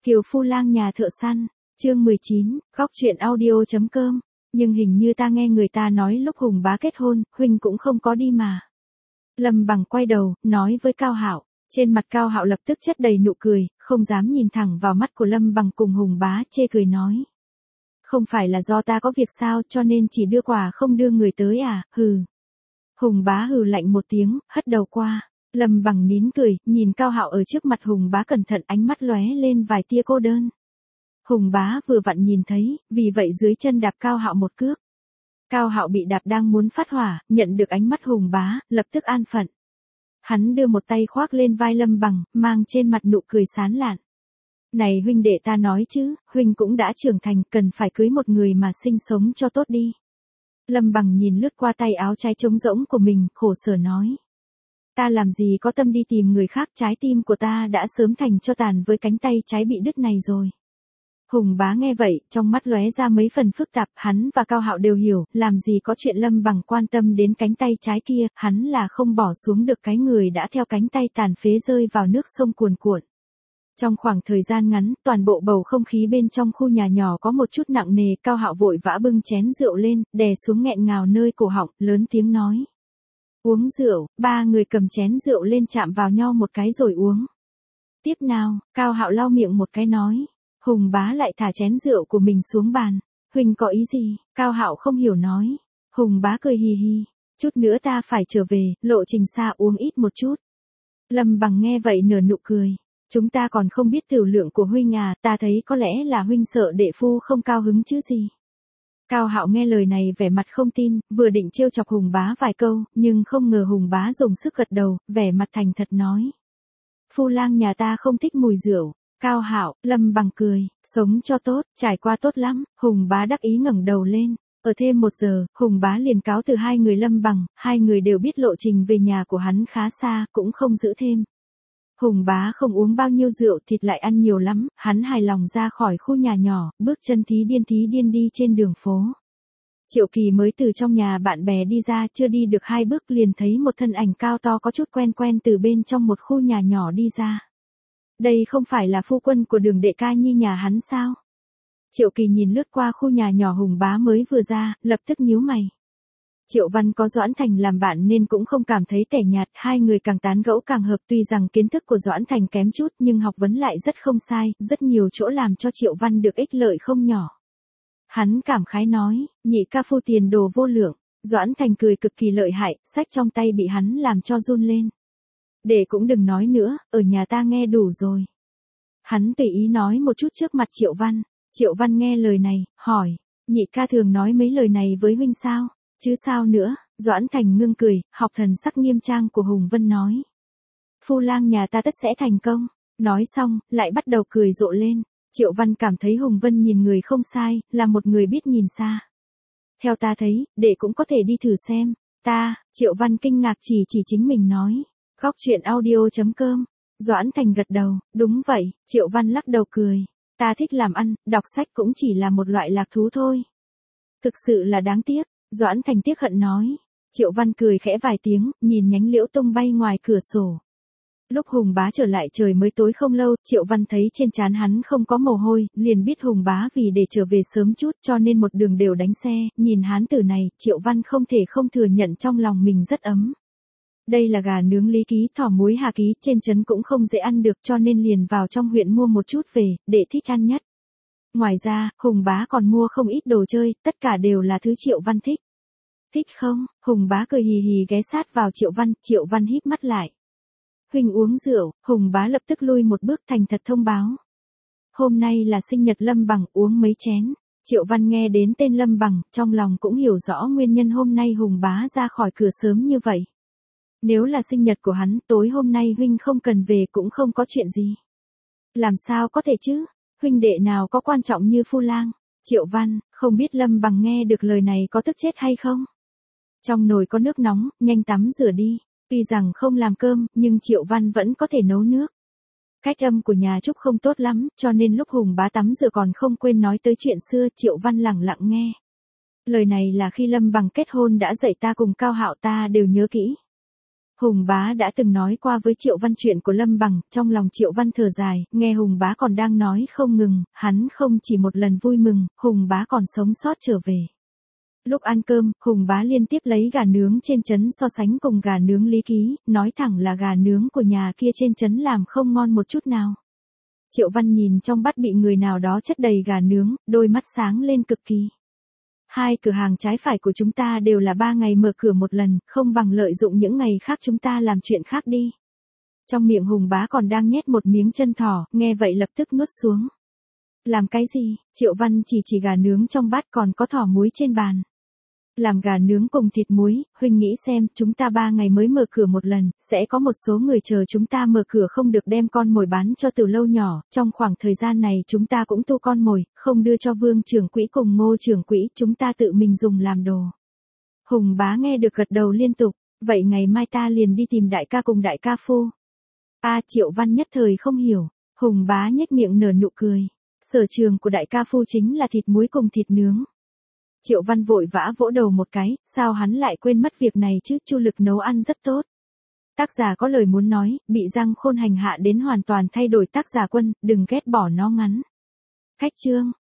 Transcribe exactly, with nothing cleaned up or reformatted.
Kiều Phu Lang nhà thợ săn, chương mười chín, góc truyện audio.com, nhưng hình như ta nghe người ta nói lúc Hùng bá kết hôn, huynh cũng không có đi mà. Lâm Bằng quay đầu, nói với Cao Hạo, trên mặt Cao Hạo lập tức chất đầy nụ cười, không dám nhìn thẳng vào mắt của Lâm Bằng cùng Hùng bá, chê cười nói. Không phải là do ta có việc sao cho nên chỉ đưa quà không đưa người tới à, hừ. Hùng bá hừ lạnh một tiếng, hất đầu qua. Lâm Bằng nín cười, nhìn Cao Hạo ở trước mặt Hùng bá cẩn thận, ánh mắt lóe lên vài tia cô đơn. Hùng bá vừa vặn nhìn thấy, vì vậy dưới chân đạp Cao Hạo một cước. Cao Hạo bị đạp đang muốn phát hỏa, nhận được ánh mắt Hùng bá, lập tức an phận. Hắn đưa một tay khoác lên vai Lâm Bằng, mang trên mặt nụ cười sán lạn. Này huynh đệ, ta nói chứ, huynh cũng đã trưởng thành, cần phải cưới một người mà sinh sống cho tốt đi. Lâm Bằng nhìn lướt qua tay áo trái trống rỗng của mình, khổ sở nói. Ta làm gì có tâm đi tìm người khác, trái tim của ta đã sớm thành cho tàn với cánh tay trái bị đứt này rồi. Hùng bá nghe vậy, trong mắt lóe ra mấy phần phức tạp, hắn và Cao Hạo đều hiểu, làm gì có chuyện Lâm Bằng quan tâm đến cánh tay trái kia, hắn là không bỏ xuống được cái người đã theo cánh tay tàn phế rơi vào nước sông cuồn cuộn. Trong khoảng thời gian ngắn, toàn bộ bầu không khí bên trong khu nhà nhỏ có một chút nặng nề, Cao Hạo vội vã bưng chén rượu lên, đè xuống nghẹn ngào nơi cổ họng, lớn tiếng nói. Uống rượu, ba người cầm chén rượu lên chạm vào nhau một cái rồi uống. Tiếp nào, Cao Hạo lau miệng một cái nói. Hùng bá lại thả chén rượu của mình xuống bàn. Huynh có ý gì? Cao Hạo không hiểu nói. Hùng bá cười hì hì. Chút nữa ta phải trở về, lộ trình xa, uống ít một chút. Lâm Bằng nghe vậy nở nụ cười. Chúng ta còn không biết tiểu lượng của huynh à, ta thấy có lẽ là huynh sợ đệ phu không cao hứng chứ gì. Cao Hạo nghe lời này vẻ mặt không tin, vừa định trêu chọc Hùng bá vài câu, nhưng không ngờ Hùng bá dùng sức gật đầu, vẻ mặt thành thật nói. Phu Lang nhà ta không thích mùi rượu. Cao Hạo, Lâm Bằng cười, sống cho tốt, trải qua tốt lắm. Hùng bá đắc ý ngẩng đầu lên. Ở thêm một giờ, Hùng bá liền cáo từ hai người Lâm Bằng, hai người đều biết lộ trình về nhà của hắn khá xa, cũng không giữ thêm. Hùng bá không uống bao nhiêu rượu, thịt lại ăn nhiều lắm, hắn hài lòng ra khỏi khu nhà nhỏ, bước chân thí điên thí điên đi trên đường phố. Triệu Kỳ mới từ trong nhà bạn bè đi ra, chưa đi được hai bước liền thấy một thân ảnh cao to có chút quen quen từ bên trong một khu nhà nhỏ đi ra. Đây không phải là phu quân của Đường đệ ca nhi nhà hắn sao? Triệu Kỳ nhìn lướt qua khu nhà nhỏ Hùng bá mới vừa ra, lập tức nhíu mày. Triệu Văn có Doãn Thành làm bạn nên cũng không cảm thấy tẻ nhạt, hai người càng tán gẫu càng hợp, tuy rằng kiến thức của Doãn Thành kém chút nhưng học vấn lại rất không sai, rất nhiều chỗ làm cho Triệu Văn được ích lợi không nhỏ. Hắn cảm khái nói, nhị ca phu tiền đồ vô lượng. Doãn Thành cười cực kỳ lợi hại, sách trong tay bị hắn làm cho run lên. Để cũng đừng nói nữa, ở nhà ta nghe đủ rồi. Hắn tùy ý nói một chút trước mặt Triệu Văn. Triệu Văn nghe lời này, hỏi, nhị ca thường nói mấy lời này với huynh sao? Chứ sao nữa? Doãn Thành ngưng cười, học thần sắc nghiêm trang của Hùng Vân nói. Phu Lang nhà ta tất sẽ thành công. Nói xong, lại bắt đầu cười rộ lên. Triệu Văn cảm thấy Hùng Vân nhìn người không sai, là một người biết nhìn xa. Theo ta thấy, đệ cũng có thể đi thử xem. Ta, Triệu Văn kinh ngạc chỉ chỉ chính mình nói. Góc truyện audio.com. Doãn Thành gật đầu, đúng vậy. Triệu Văn lắc đầu cười. Ta thích làm ăn, đọc sách cũng chỉ là một loại lạc thú thôi. Thực sự là đáng tiếc. Doãn Thành tiếc hận nói. Triệu Văn cười khẽ vài tiếng, nhìn nhánh liễu tung bay ngoài cửa sổ. Lúc Hùng bá trở lại trời mới tối không lâu, Triệu Văn thấy trên trán hắn không có mồ hôi, liền biết Hùng bá vì để trở về sớm chút cho nên một đường đều đánh xe, nhìn hán tử này, Triệu Văn không thể không thừa nhận trong lòng mình rất ấm. Đây là gà nướng Lý Ký, thỏ muối Hà Ký, trên trấn cũng không dễ ăn được cho nên liền vào trong huyện mua một chút về, để thích ăn nhất. Ngoài ra, Hùng bá còn mua không ít đồ chơi, tất cả đều là thứ Triệu Văn thích. Thích không? Hùng bá cười hì hì ghé sát vào Triệu Văn, Triệu Văn híp mắt lại. Huynh uống rượu, Hùng bá lập tức lui một bước thành thật thông báo. Hôm nay là sinh nhật Lâm Bằng, uống mấy chén. Triệu Văn nghe đến tên Lâm Bằng, trong lòng cũng hiểu rõ nguyên nhân hôm nay Hùng bá ra khỏi cửa sớm như vậy. Nếu là sinh nhật của hắn, tối hôm nay huynh không cần về cũng không có chuyện gì. Làm sao có thể chứ? Huynh đệ nào có quan trọng như Phu Lang? Triệu Văn, không biết Lâm Bằng nghe được lời này có tức chết hay không? Trong nồi có nước nóng, nhanh tắm rửa đi. Tuy rằng không làm cơm, nhưng Triệu Văn vẫn có thể nấu nước. Cách âm của nhà Trúc không tốt lắm, cho nên lúc Hùng bá tắm rửa còn không quên nói tới chuyện xưa, Triệu Văn lẳng lặng nghe. Lời này là khi Lâm Bằng kết hôn đã dạy ta cùng Cao Hạo, ta đều nhớ kỹ. Hùng bá đã từng nói qua với Triệu Văn chuyện của Lâm Bằng, trong lòng Triệu Văn thở dài, nghe Hùng bá còn đang nói không ngừng, hắn không chỉ một lần vui mừng, Hùng bá còn sống sót trở về. Lúc ăn cơm, Hùng bá liên tiếp lấy gà nướng trên trấn so sánh cùng gà nướng Lý Ký, nói thẳng là gà nướng của nhà kia trên trấn làm không ngon một chút nào. Triệu Văn nhìn trong bát bị người nào đó chất đầy gà nướng, đôi mắt sáng lên cực kỳ. Hai cửa hàng trái phải của chúng ta đều là ba ngày mở cửa một lần, không bằng lợi dụng những ngày khác chúng ta làm chuyện khác đi. Trong miệng Hùng bá còn đang nhét một miếng chân thỏ, nghe vậy lập tức nuốt xuống. Làm cái gì? Triệu Văn chỉ chỉ gà nướng trong bát còn có thỏ muối trên bàn. Làm gà nướng cùng thịt muối, huynh nghĩ xem, chúng ta ba ngày mới mở cửa một lần, sẽ có một số người chờ chúng ta mở cửa không được đem con mồi bán cho từ lâu nhỏ, trong khoảng thời gian này chúng ta cũng tu con mồi, không đưa cho Vương trưởng quỹ cùng Ngô trưởng quỹ, chúng ta tự mình dùng làm đồ. Hùng bá nghe được gật đầu liên tục, vậy ngày mai ta liền đi tìm đại ca cùng đại ca phu. A Triệu Văn nhất thời không hiểu, Hùng bá nhếch miệng nở nụ cười, sở trường của đại ca phu chính là thịt muối cùng thịt nướng. Triệu Văn vội vã vỗ đầu một cái, sao hắn lại quên mất việc này chứ, Chu Lực nấu ăn rất tốt. Tác giả có lời muốn nói, bị Giang Khôn hành hạ đến hoàn toàn thay đổi tác giả Quân, đừng ghét bỏ nó ngắn. Khách chương